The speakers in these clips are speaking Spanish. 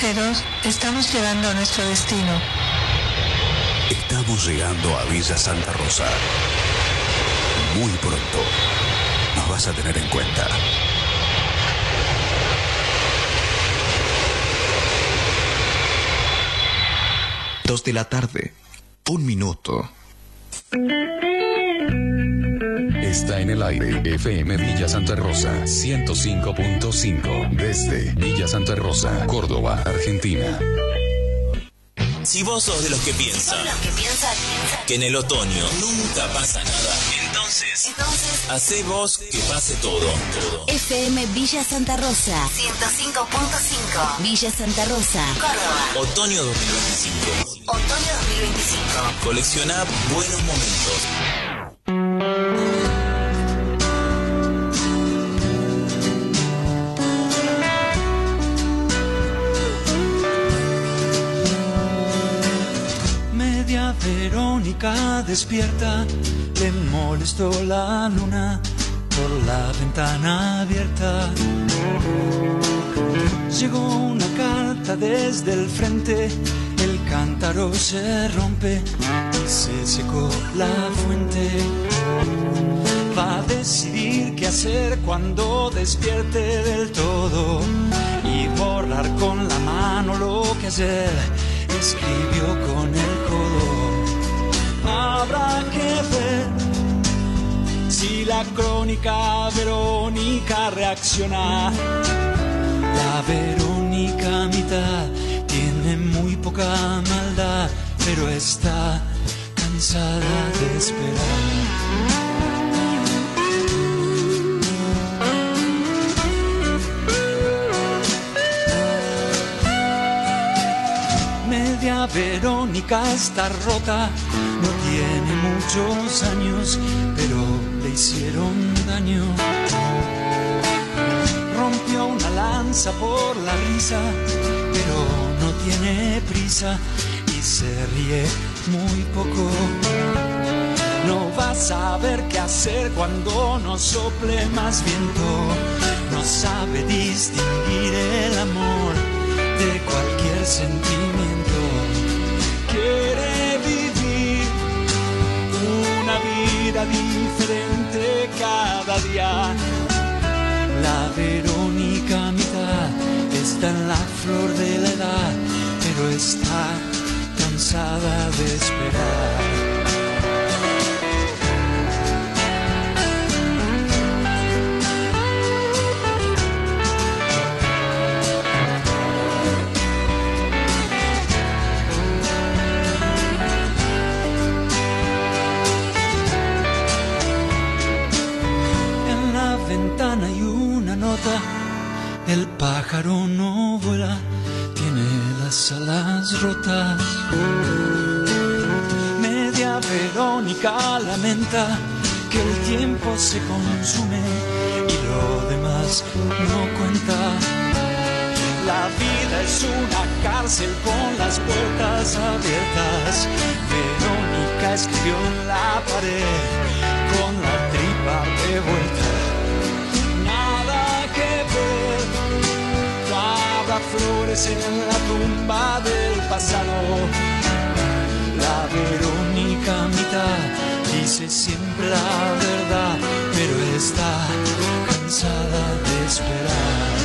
pasajeros, estamos llegando a nuestro destino. Estamos llegando a Villa Santa Rosa. Muy pronto nos vas a tener en cuenta. 2 de la tarde, 1 minuto. Está en el aire FM Villa Santa Rosa 105.5 desde Villa Santa Rosa, Córdoba, Argentina. Si vos sos de los que piensan que en el otoño nunca pasa nada, entonces hacé vos que pase todo. FM Villa Santa Rosa 105.5 Villa Santa Rosa, Córdoba. Otoño 2025. Colecciona buenos momentos. Verónica despierta, le molestó la luna por la ventana abierta. Llegó una carta desde el frente, el cántaro se rompe y se secó la fuente. Va a decidir qué hacer cuando despierte del todo y borrar con la mano lo que ayer escribió con el codo. Habrá que ver si la crónica Verónica reacciona. La Verónica mitad tiene muy poca maldad, pero está cansada de esperar. Media Verónica está rota, no tiene muchos años, pero le hicieron daño. Rompió una lanza por la risa, pero no tiene prisa y se ríe muy poco. No va a saber qué hacer cuando no sople más viento. No sabe distinguir el amor de cualquier sentimiento. Quiere vivir una vida diferente cada día. La Verónica mitad está en la flor de la edad, pero está cansada de esperar. Ventana y una nota, el pájaro no vuela, tiene las alas rotas. Media Verónica lamenta que el tiempo se consume y lo demás no cuenta. La vida es una cárcel con las puertas abiertas. Verónica escribió en la pared con la tripa revuelta. Flores en la tumba del pasado. La Verónica mitad dice siempre la verdad, pero está cansada de esperar.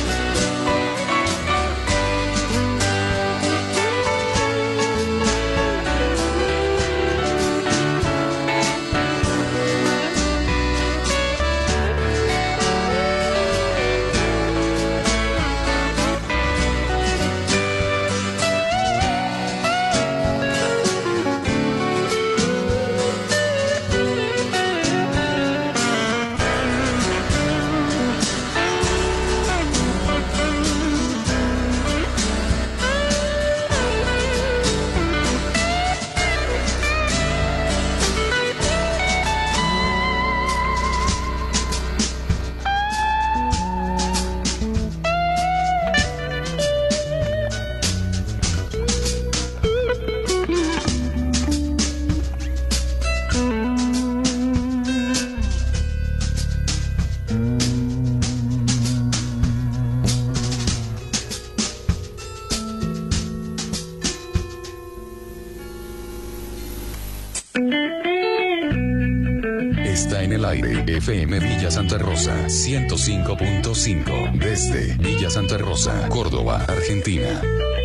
Está en el aire FM Villa Santa Rosa 105.5 desde Villa Santa Rosa, Córdoba, Argentina.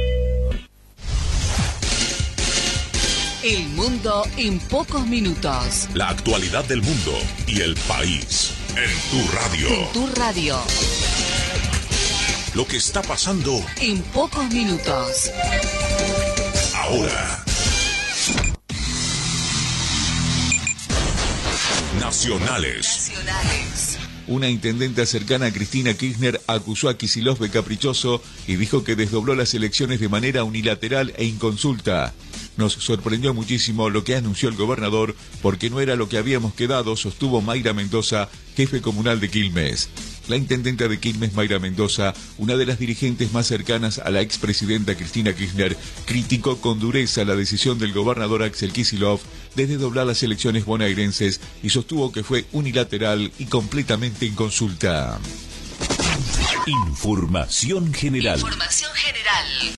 El mundo en pocos minutos. La actualidad del mundo y el país en tu radio. En tu radio. Lo que está pasando en pocos minutos. Ahora. Nacionales. Una intendenta cercana a Cristina Kirchner acusó a Kicillof de caprichoso y dijo que desdobló las elecciones de manera unilateral e inconsulta. Nos sorprendió muchísimo lo que anunció el gobernador porque no era lo que habíamos quedado, sostuvo Mayra Mendoza, jefe comunal de Quilmes. La intendenta de Quilmes, Mayra Mendoza, una de las dirigentes más cercanas a la expresidenta Cristina Kirchner, criticó con dureza la decisión del gobernador Axel Kicillof de desdoblar las elecciones bonaerenses y sostuvo que fue unilateral y completamente inconsulta. Información general. Información general.